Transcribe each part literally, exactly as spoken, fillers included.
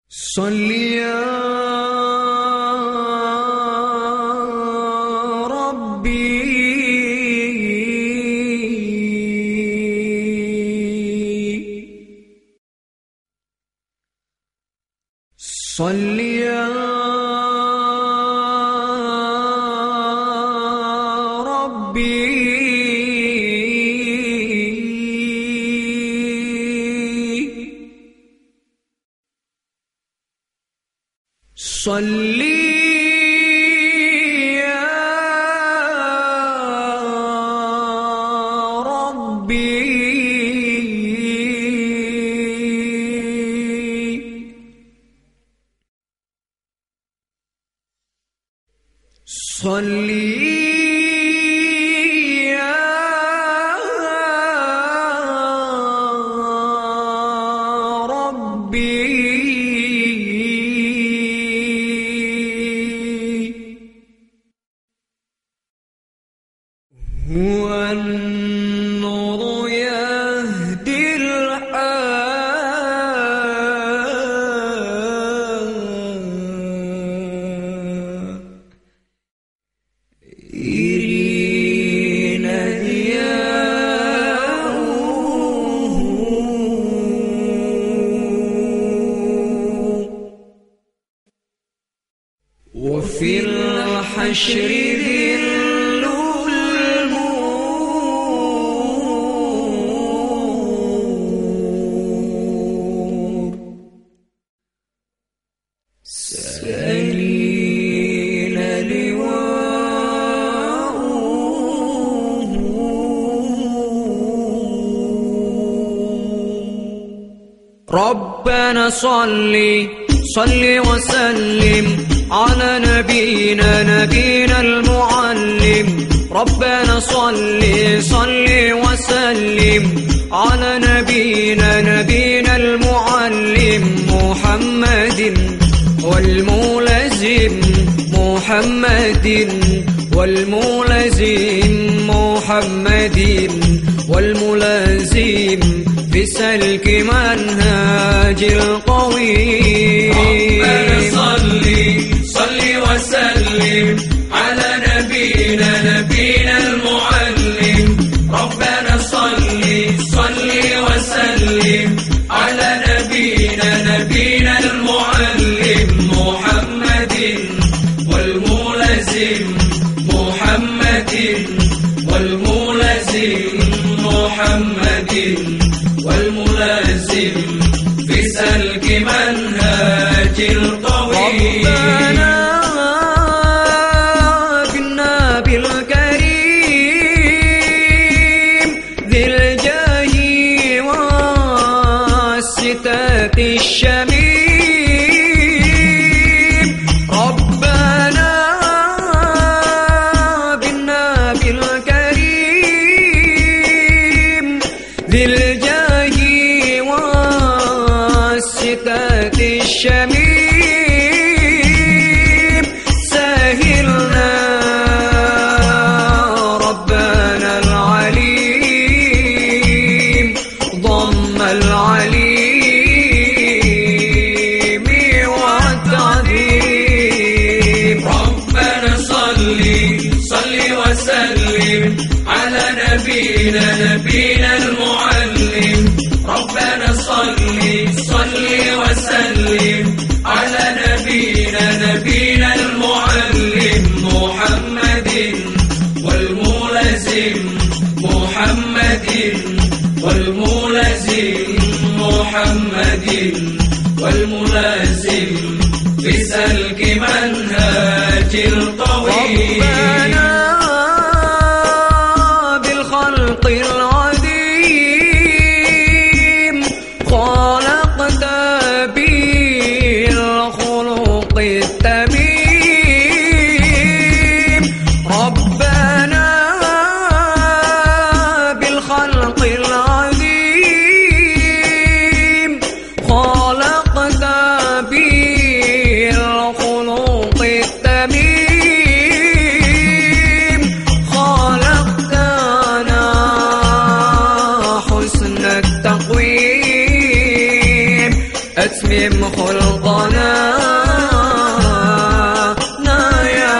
صل يا ربي صل يا ربي صل يا ربي صل يا ربي هو النور يهدي الحائرين ضياؤه وفي الحشر سليل لواؤه ربنا صل صل وسلم على نبينا نبينا المعلم ربنا صل صل وسلم على نبينا نبينا المعلم محمد والملازم محمد والملازم محمد والملازم في سلك منهاج القويم ربنا صل صل وسلم على نبينا نبينا المعلم ربنا صل صل وسلم على نبينا نبينا المعلم محمد والملازم محمد والملازم محمد والملازم في سلك منهاج القويم ربنا بالنبي الكريم ذي الجاه والستات الشميم ربنا بالنبي الكريم ذي الجاه والستات الشميم سهلنا ربنا العليم ضم العليم والتعظيم ربنا صل صل وسلم على نبينا نبينا المعلم ربنا صل صل وسلم على نبينا نبينا المعلم محمد والملازم محمد والملازم محمد والملازم في سلك منهاج القويم ربنا بالخلق العظيم خلقت بالخلق التميم ربنا بالخلق العظيم خلقت بالخلق التميم أتمم خلقنا يا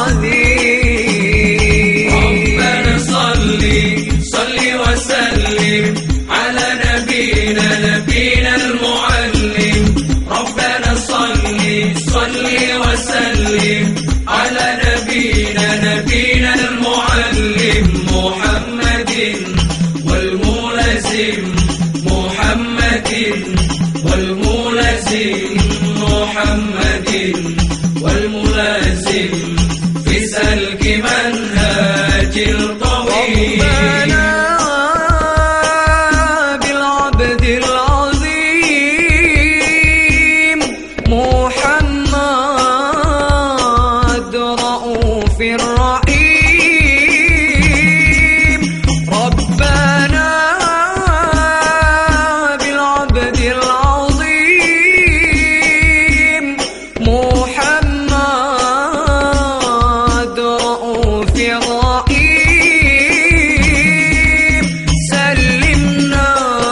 عظيم. ربنا صل صل وسلم على نبينا نبينا المعلم. ربنا صل صل وسلم على نبينا نبينا المعلم محمد والملازم محمد والملازم محمد والملازم في سلك منهاج الطويل. ربنا بالعبد العظيم محمد رؤوف الرحيم. ربنا بالعبد العظيم محمد رؤوف الرحيم. سلمنا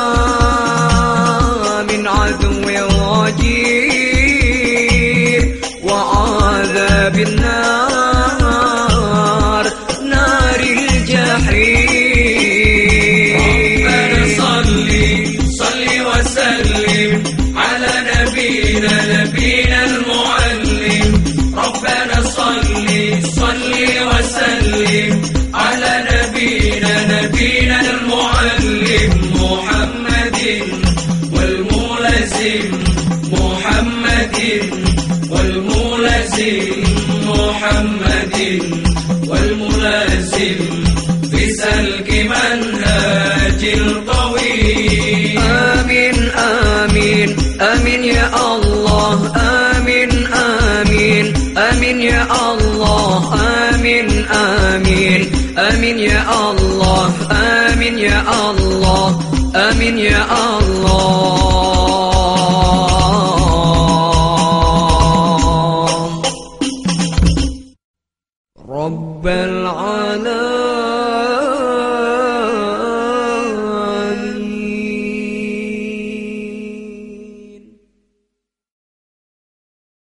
من عدو رجيم وعذاب النار نار الجحيم. ربنا صل صل وسلم على نبينا نبينا المعلم. ربنا صل صل وسلم على نبينا نبينا المعلم محمد والملازم محمد والملازم محمد والملازم في سلك منهاج الطويل. آمين آمين آمين يا الله. آمين آمين آمين يا الله. آمين آمين آمين يا الله. آمين يا الله. آمين يا الله.